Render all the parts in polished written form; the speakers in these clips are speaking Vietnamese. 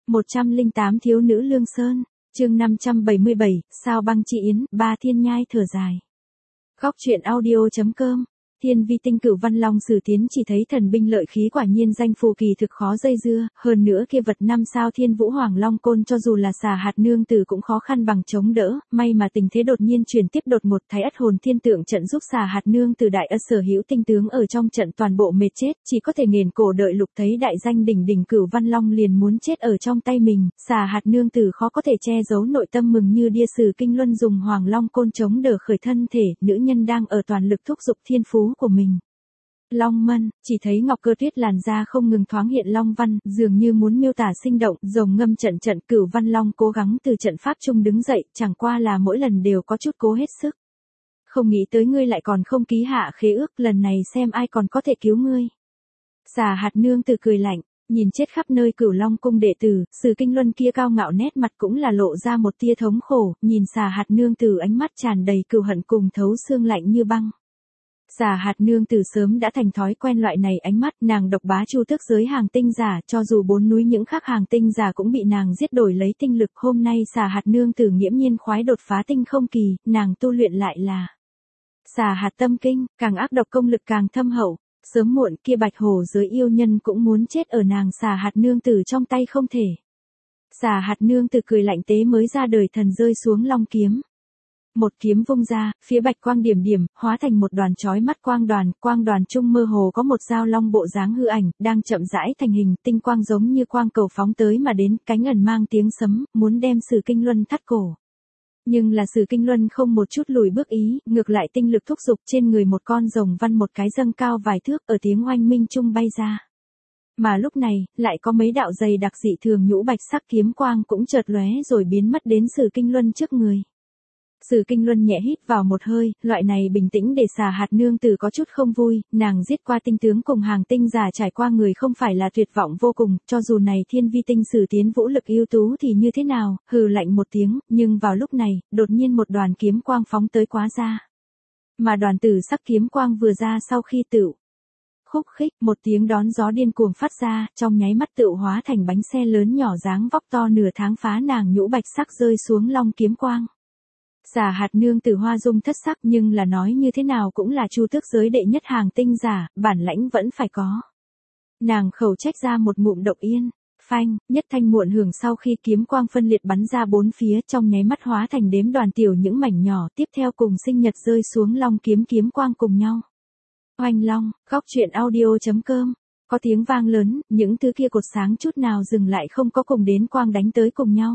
108 Thiếu nữ Lương Sơn, chương 577, sao băng chị Yến, ba thiên nhai thở dài. Góc truyện audio.com. Thiên vi tinh Cửu Văn Long Sử Tiến chỉ thấy thần binh lợi khí quả nhiên danh phù kỳ thực khó dây dưa, hơn nữa kia vật 5 sao Thiên Vũ Hoàng Long Côn cho dù là Xà Hạt Nương Tử cũng khó khăn bằng chống đỡ, may mà tình thế đột nhiên chuyển tiếp đột ngột Thái Ất Hồn Thiên Tượng trận giúp Xà Hạt Nương Tử đại ất sở hữu tinh tướng ở trong trận toàn bộ mệt chết, chỉ có thể nghền cổ đợi lục thấy đại danh đỉnh đỉnh Cửu Văn Long liền muốn chết ở trong tay mình, Xà Hạt Nương Tử khó có thể che giấu nội tâm mừng như điên. Sử Kinh Luân dùng Hoàng Long Côn chống đỡ khởi thân thể, nữ nhân đang ở toàn lực thúc giục thiên phú của mình. Long mân, chỉ thấy ngọc cơ tuyết làn da không ngừng thoáng hiện long văn, dường như muốn miêu tả sinh động, rồng ngâm trận trận. Cửu Văn Long cố gắng từ trận pháp chung đứng dậy, chẳng qua là mỗi lần đều có chút cố hết sức. Không nghĩ tới ngươi lại còn không ký hạ khế ước, lần này xem ai còn có thể cứu ngươi. Xà Hạt Nương Tử cười lạnh, nhìn chết khắp nơi Cửu Long cung đệ tử, Sử Kinh Luân kia cao ngạo nét mặt cũng là lộ ra một tia thống khổ, nhìn Xà Hạt Nương Tử ánh mắt tràn đầy cừu hận cùng thấu xương lạnh như băng. Xà Hạt Nương Tử sớm đã thành thói quen loại này ánh mắt, nàng độc bá chu tước giới hàng tinh giả, cho dù bốn núi những khác hàng tinh giả cũng bị nàng giết đổi lấy tinh lực. Hôm nay Xà Hạt Nương Tử nghiễm nhiên khoái đột phá tinh không kỳ, nàng tu luyện lại là Xà Hạt Tâm Kinh, càng ác độc công lực càng thâm hậu, sớm muộn kia bạch hổ giới yêu nhân cũng muốn chết ở nàng Xà Hạt Nương Tử trong tay không thể. Xà Hạt Nương Tử cười lạnh tế mới ra đời thần rơi xuống long kiếm. Một kiếm vung ra, phía bạch quang điểm điểm, hóa thành một đoàn chói mắt quang đoàn trung mơ hồ có một dao long bộ dáng hư ảnh, đang chậm rãi thành hình, tinh quang giống như quang cầu phóng tới mà đến, cánh ẩn mang tiếng sấm, muốn đem Sử Kinh Luân thắt cổ. Nhưng là Sử Kinh Luân không một chút lùi bước ý, ngược lại tinh lực thúc giục trên người một con rồng văn một cái dâng cao vài thước ở tiếng oanh minh trung bay ra. Mà lúc này, lại có mấy đạo dày đặc dị thường nhũ bạch sắc kiếm quang cũng chợt lóe rồi biến mất đến Sử Kinh Luân trước người. Sử Kinh Luân nhẹ hít vào một hơi, loại này bình tĩnh để Xà Hạt Nương Tử có chút không vui, nàng giết qua tinh tướng cùng hàng tinh giả trải qua người không phải là tuyệt vọng vô cùng, cho dù này thiên vi tinh Sử Tiến vũ lực ưu tú thì như thế nào, hừ lạnh một tiếng, nhưng vào lúc này, đột nhiên một đoàn kiếm quang phóng tới quá ra. Mà đoàn tử sắc kiếm quang vừa ra sau khi tựu khúc khích, một tiếng đón gió điên cuồng phát ra, trong nháy mắt tựu hóa thành bánh xe lớn nhỏ dáng vóc to nửa tháng phá nàng nhũ bạch sắc rơi xuống long kiếm quang. Xà Hạt Nương Tử hoa dung thất sắc, nhưng là nói như thế nào cũng là chu tước giới đệ nhất hàng tinh giả, bản lãnh vẫn phải có. Nàng khẩu trách ra một ngụm độc yên, phanh, nhất thanh muộn hưởng sau khi kiếm quang phân liệt bắn ra bốn phía, trong nháy mắt hóa thành đếm đoàn tiểu những mảnh nhỏ, tiếp theo cùng sinh nhật rơi xuống long kiếm quang cùng nhau. Oanh long, góc truyện audio.com. Có tiếng vang lớn, những thứ kia cột sáng chút nào dừng lại không có cùng đến quang đánh tới cùng nhau.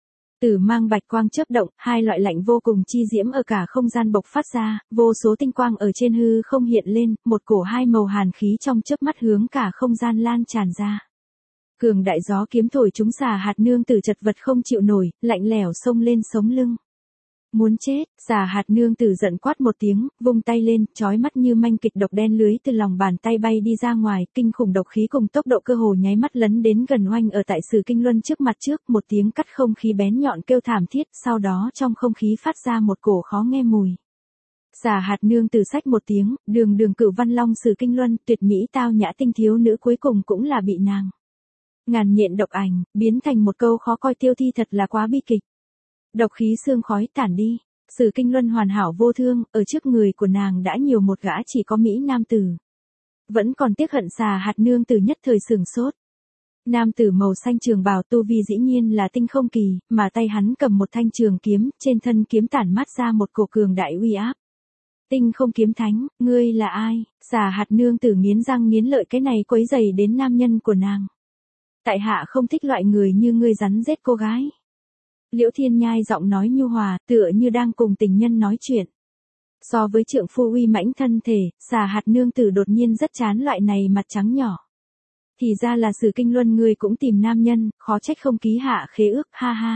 Tử mang bạch quang chớp động, hai loại lạnh vô cùng chi diễm ở cả không gian bộc phát ra, vô số tinh quang ở trên hư không hiện lên, một cổ hai màu hàn khí trong chớp mắt hướng cả không gian lan tràn ra. Cường đại gió kiếm thổi chúng Xà Hạt Nương Tử chật vật không chịu nổi, lạnh lẽo xông lên sống lưng. Muốn chết, Xà Hạt Nương Tử giận quát một tiếng, vung tay lên, chói mắt như manh kịch độc đen lưới từ lòng bàn tay bay đi ra ngoài, kinh khủng độc khí cùng tốc độ cơ hồ nháy mắt lấn đến gần oanh ở tại Sử Kinh Luân trước mặt trước, một tiếng cắt không khí bén nhọn kêu thảm thiết, sau đó trong không khí phát ra một cổ khó nghe mùi. Xà Hạt Nương Tử xách một tiếng, đường Cửu Văn Long Sử Kinh Luân, tuyệt mỹ tao nhã tinh thiếu nữ cuối cùng cũng là bị nàng ngàn nhện độc ảnh, biến thành một câu khó coi tiêu thi, thật là quá bi kịch. Độc khí sương khói tản đi, Sử Kinh Luân hoàn hảo vô thương, ở trước người của nàng đã nhiều một gã chỉ có mỹ nam tử. Vẫn còn tiếc hận. Xà Hạt Nương Tử nhất thời sửng sốt. Nam tử màu xanh trường bào tu vi dĩ nhiên là tinh không kỳ, mà tay hắn cầm một thanh trường kiếm, trên thân kiếm tản mát ra một cổ cường đại uy áp. Tinh không kiếm thánh, ngươi là ai? Xà Hạt Nương Tử nghiến răng nghiến lợi, cái này quấy rầy đến nam nhân của nàng. Tại hạ không thích loại người như ngươi rắn rết cô gái. Liễu Thiên Nhai giọng nói nhu hòa, tựa như đang cùng tình nhân nói chuyện. So với trượng phu uy mãnh thân thể, Xà Hạt Nương Tử đột nhiên rất chán loại này mặt trắng nhỏ. Thì ra là Sử Kinh Luân ngươi cũng tìm nam nhân, khó trách không ký hạ khế ước, ha ha.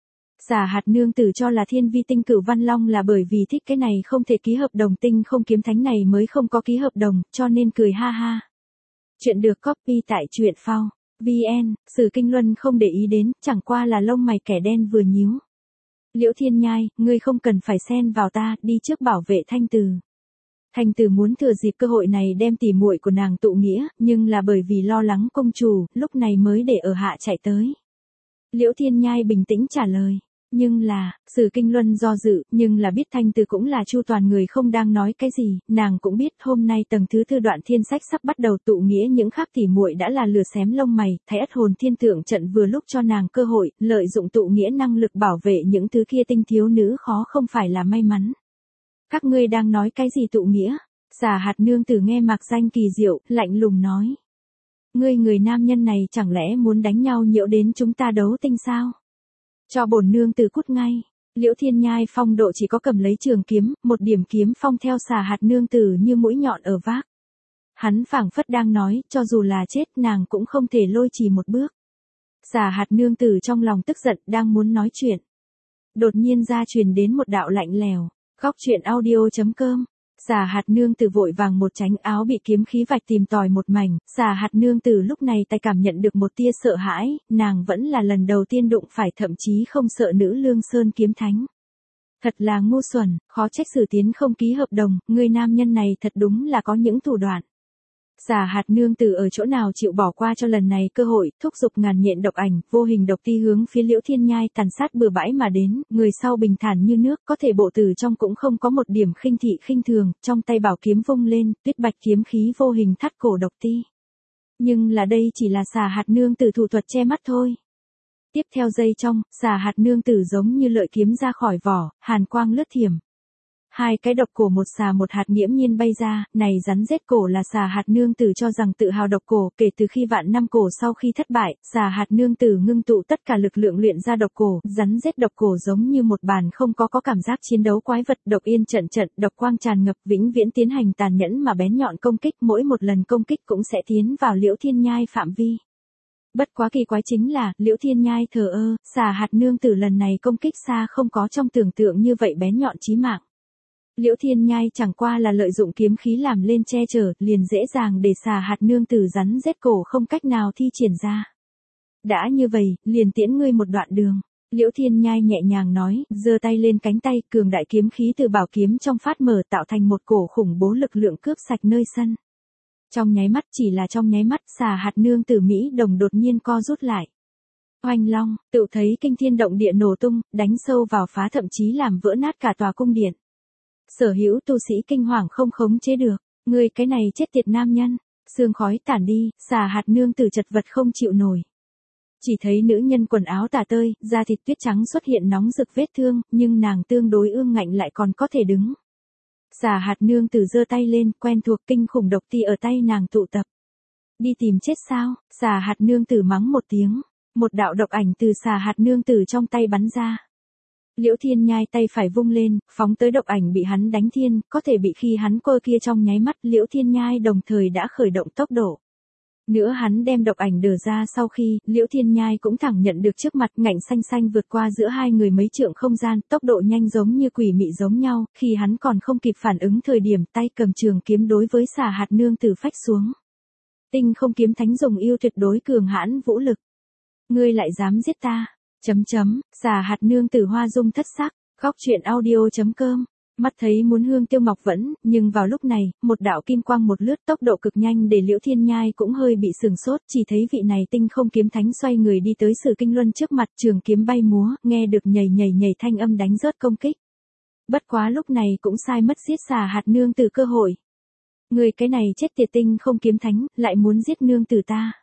Xà Hạt Nương Tử cho là thiên vi tinh Cửu Văn Long là bởi vì thích cái này không thể ký hợp đồng tinh không kiếm thánh này mới không có ký hợp đồng, cho nên cười ha ha. Chuyện được copy tại truyện phao. VN, Sử Kinh Luân không để ý đến, chẳng qua là lông mày kẻ đen vừa nhíu. Liễu Thiên Nhai, ngươi không cần phải xen vào ta, đi trước bảo vệ Thanh Từ. Thanh Từ muốn thừa dịp cơ hội này đem tỉ muội của nàng tụ nghĩa, nhưng là bởi vì lo lắng công chủ, lúc này mới để ở hạ chạy tới. Liễu Thiên Nhai bình tĩnh trả lời. Nhưng là, Sử Kinh Luân do dự, nhưng là biết Thanh Từ cũng là Chu Toàn người không đang nói cái gì, nàng cũng biết hôm nay tầng thứ tư đoạn thiên sách sắp bắt đầu tụ nghĩa những khác tỉ muội đã là lửa xém lông mày, Thái Ất Hồn Thiên Tượng trận vừa lúc cho nàng cơ hội, lợi dụng tụ nghĩa năng lực bảo vệ những thứ kia tinh thiếu nữ khó không phải là may mắn. Các ngươi đang nói cái gì tụ nghĩa? Xà Hạt nương tử nghe Mạc Danh kỳ diệu, lạnh lùng nói. Ngươi người nam nhân này chẳng lẽ muốn đánh nhau nhiễu đến chúng ta đấu tinh sao? Cho bổn nương tử cút ngay. Liễu Thiên Nhai phong độ chỉ có cầm lấy trường kiếm, một điểm kiếm phong theo Xà Hạt nương tử như mũi nhọn ở vác. Hắn phảng phất đang nói, cho dù là chết nàng cũng không thể lôi trì một bước. Xà Hạt nương tử trong lòng tức giận đang muốn nói chuyện. Đột nhiên ra truyền đến một đạo lạnh lèo. Góc truyện audio.com. Xà Hạt nương tử vội vàng một tránh áo bị kiếm khí vạch tìm tòi một mảnh, Xà Hạt nương tử lúc này tay cảm nhận được một tia sợ hãi, nàng vẫn là lần đầu tiên đụng phải thậm chí không sợ nữ Lương Sơn kiếm thánh. Thật là ngu xuẩn, khó trách Sử Tiến không ký hợp đồng, người nam nhân này thật đúng là có những thủ đoạn. Xà Hạt nương tử ở chỗ nào chịu bỏ qua cho lần này cơ hội, thúc giục ngàn nhện độc ảnh, vô hình độc ti hướng phía Liễu Thiên Nhai tàn sát bừa bãi mà đến, người sau bình thản như nước, có thể bộ từ trong cũng không có một điểm khinh thị khinh thường, trong tay bảo kiếm vung lên, tuyết bạch kiếm khí vô hình thắt cổ độc ti. Nhưng là đây chỉ là Xà Hạt nương tử thủ thuật che mắt thôi. Tiếp theo giây trong, Xà Hạt nương tử giống như lợi kiếm ra khỏi vỏ, hàn quang lướt thiểm. Hai cái độc cổ một xà một hạt nghiễm nhiên bay ra, này rắn rết cổ là Xà Hạt nương tử cho rằng tự hào độc cổ, kể từ khi vạn năm cổ sau khi thất bại, Xà Hạt nương tử ngưng tụ tất cả lực lượng luyện ra độc cổ, rắn rết độc cổ giống như một bàn không có cảm giác chiến đấu quái vật, độc yên trận trận, độc quang tràn ngập, vĩnh viễn tiến hành tàn nhẫn mà bén nhọn công kích, mỗi một lần công kích cũng sẽ tiến vào Liễu Thiên Nhai phạm vi. Bất quá kỳ quái chính là, Liễu Thiên Nhai thờ ơ, Xà Hạt nương tử lần này công kích xa không có trong tưởng tượng như vậy bén nhọn chí mạng. Liễu Thiên Nhai chẳng qua là lợi dụng kiếm khí làm lên che chở, liền dễ dàng để Xà Hạt nương tử rắn rết cổ không cách nào thi triển ra. Đã như vậy, liền tiễn ngươi một đoạn đường. Liễu Thiên Nhai nhẹ nhàng nói, giơ tay lên cánh tay, cường đại kiếm khí từ bảo kiếm trong phát mở tạo thành một cổ khủng bố lực lượng cướp sạch nơi sân. Trong nháy mắt, chỉ là trong nháy mắt, Xà Hạt nương tử Mỹ đồng đột nhiên co rút lại. Oanh long, tự thấy kinh thiên động địa nổ tung, đánh sâu vào phá thậm chí làm vỡ nát cả tòa cung điện. Sở hữu tu sĩ kinh hoàng không khống chế được, người cái này chết tiệt nam nhân, sương khói tản đi, Xà Hạt nương tử chật vật không chịu nổi. Chỉ thấy nữ nhân quần áo tả tơi, da thịt tuyết trắng xuất hiện nóng rực vết thương, nhưng nàng tương đối ương ngạnh lại còn có thể đứng. Xà Hạt nương tử giơ tay lên, quen thuộc kinh khủng độc ti ở tay nàng tụ tập. Đi tìm chết sao? Xà Hạt nương tử mắng một tiếng, một đạo độc ảnh từ Xà Hạt nương tử trong tay bắn ra. Liễu Thiên Nhai tay phải vung lên, phóng tới độc ảnh bị hắn đánh thiên, có thể bị khi hắn cơ kia trong nháy mắt, Liễu Thiên Nhai đồng thời đã khởi động tốc độ. Nữa hắn đem độc ảnh đờ ra sau khi, Liễu Thiên Nhai cũng thẳng nhận được trước mặt, ngạnh xanh xanh vượt qua giữa hai người mấy trượng không gian, tốc độ nhanh giống như quỷ mị giống nhau, khi hắn còn không kịp phản ứng thời điểm, tay cầm trường kiếm đối với Xà Hạt nương tử phách xuống. Tinh không kiếm thánh dùng yêu tuyệt đối cường hãn vũ lực. Ngươi lại dám giết ta? Xà Hạt nương tử hoa dung thất sắc, góc truyện audio.com. Mắt thấy muốn hương tiêu ngọc vẫn, nhưng vào lúc này, một đạo kim quang một lướt tốc độ cực nhanh để Liễu Thiên Nhai cũng hơi bị sừng sốt, chỉ thấy vị này tinh không kiếm thánh xoay người đi tới Sử Kinh Luân trước mặt, trường kiếm bay múa, nghe được nhảy nhảy nhảy thanh âm đánh rớt công kích. Bất quá lúc này cũng sai mất giết Xà Hạt nương tử cơ hội. Người cái này chết tiệt tinh không kiếm thánh, lại muốn giết nương tử ta.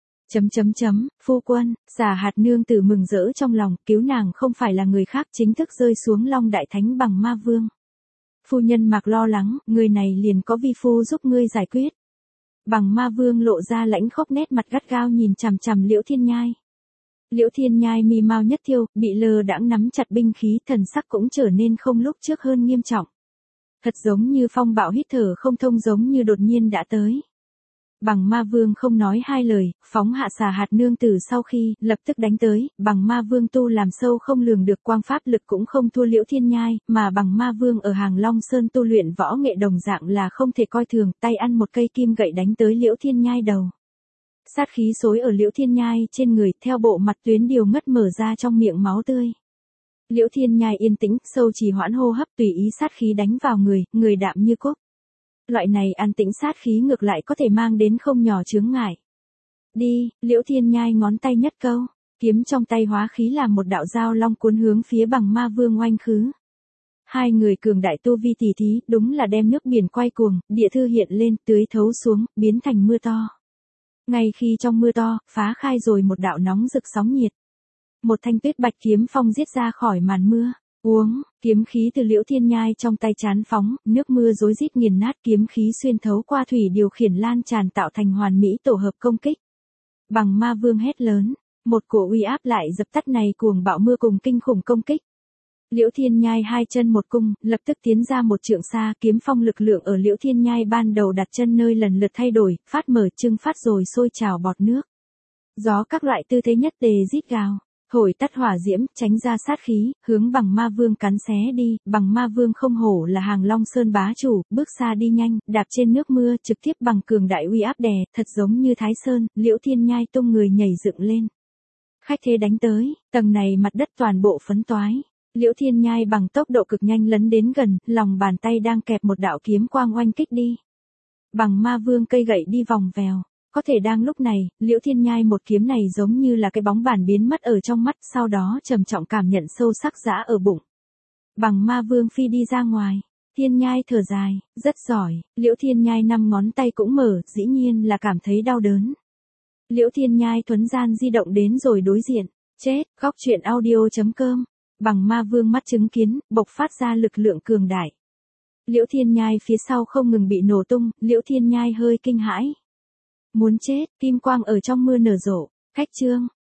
Phu quân, Xà Hạt nương tử mừng rỡ trong lòng, cứu nàng không phải là người khác, chính thức rơi xuống Long Đại Thánh Bằng Ma Vương. Phu nhân Mạc lo lắng, người này liền có vi phu giúp ngươi giải quyết. Bằng Ma Vương lộ ra lãnh khốc nét mặt gắt gao nhìn chằm chằm Liễu Thiên Nhai. Liễu Thiên Nhai mi mau nhất thiêu, bị lơ đãng nắm chặt binh khí, thần sắc cũng trở nên không lúc trước hơn nghiêm trọng. Thật giống như phong bạo hít thở không thông, giống như đột nhiên đã tới. Bằng Ma Vương không nói hai lời, phóng hạ Xà Hạt nương tử sau khi, lập tức đánh tới, Bằng Ma Vương tu làm sâu không lường được, quang pháp lực cũng không thua Liễu Thiên Nhai, mà Bằng Ma Vương ở Hàng Long Sơn tu luyện võ nghệ đồng dạng là không thể coi thường, tay ăn một cây kim gậy đánh tới Liễu Thiên Nhai đầu. Sát khí xối ở Liễu Thiên Nhai trên người, theo bộ mặt tuyến điều ngất mở ra trong miệng máu tươi. Liễu Thiên Nhai yên tĩnh, sâu trì hoãn hô hấp, tùy ý sát khí đánh vào người đạm như cốt. Loại này an tĩnh sát khí ngược lại có thể mang đến không nhỏ chướng ngại. Đi, Liễu Thiên Nhai ngón tay nhất câu. Kiếm trong tay hóa khí làm một đạo dao long cuốn hướng phía Bằng Ma Vương oanh khứ. Hai người cường đại tu vi tỷ thí, đúng là đem nước biển quay cuồng, địa thư hiện lên, tưới thấu xuống, biến thành mưa to. Ngay khi trong mưa to, phá khai rồi một đạo nóng rực sóng nhiệt. Một thanh tuyết bạch kiếm phong giết ra khỏi màn mưa. Uống, kiếm khí từ Liễu Thiên Nhai trong tay chán phóng, nước mưa rối rít nghiền nát, kiếm khí xuyên thấu qua thủy điều khiển lan tràn tạo thành hoàn mỹ tổ hợp công kích. Bằng Ma Vương hét lớn, một cổ uy áp lại dập tắt này cuồng bạo mưa cùng kinh khủng công kích. Liễu Thiên Nhai hai chân một cung, lập tức tiến ra một trượng xa, kiếm phong lực lượng ở Liễu Thiên Nhai ban đầu đặt chân nơi lần lượt thay đổi, phát mở trưng phát rồi sôi trào bọt nước. Gió các loại tư thế nhất tề rít gào, thổi tắt hỏa diễm, tránh ra sát khí, hướng Bằng Ma Vương cắn xé đi. Bằng Ma Vương không hổ là Hàng Long Sơn bá chủ, bước xa đi nhanh, đạp trên nước mưa, trực tiếp bằng cường đại uy áp đè, thật giống như Thái Sơn. Liễu Thiên Nhai tung người nhảy dựng lên. Khách thế đánh tới, tầng này mặt đất toàn bộ phấn toái. Liễu Thiên Nhai bằng tốc độ cực nhanh lấn đến gần, lòng bàn tay đang kẹp một đạo kiếm quang oanh kích đi. Bằng Ma Vương cây gậy đi vòng vèo. Có thể đang lúc này, Liễu Thiên Nhai một kiếm này giống như là cái bóng bàn biến mất ở trong mắt, sau đó trầm trọng cảm nhận sâu sắc dã ở bụng. Bằng Ma Vương phi đi ra ngoài. Thiên Nhai thở dài, rất giỏi. Liễu Thiên Nhai 5 ngón tay cũng mở, dĩ nhiên là cảm thấy đau đớn. Liễu Thiên Nhai thuấn gian di động đến rồi đối diện. Chết, góc truyện audio.com. Bằng Ma Vương mắt chứng kiến, bộc phát ra lực lượng cường đại. Liễu Thiên Nhai phía sau không ngừng bị nổ tung, Liễu Thiên Nhai hơi kinh hãi. Muốn chết, kim quang ở trong mưa nở rộ. Khách chương.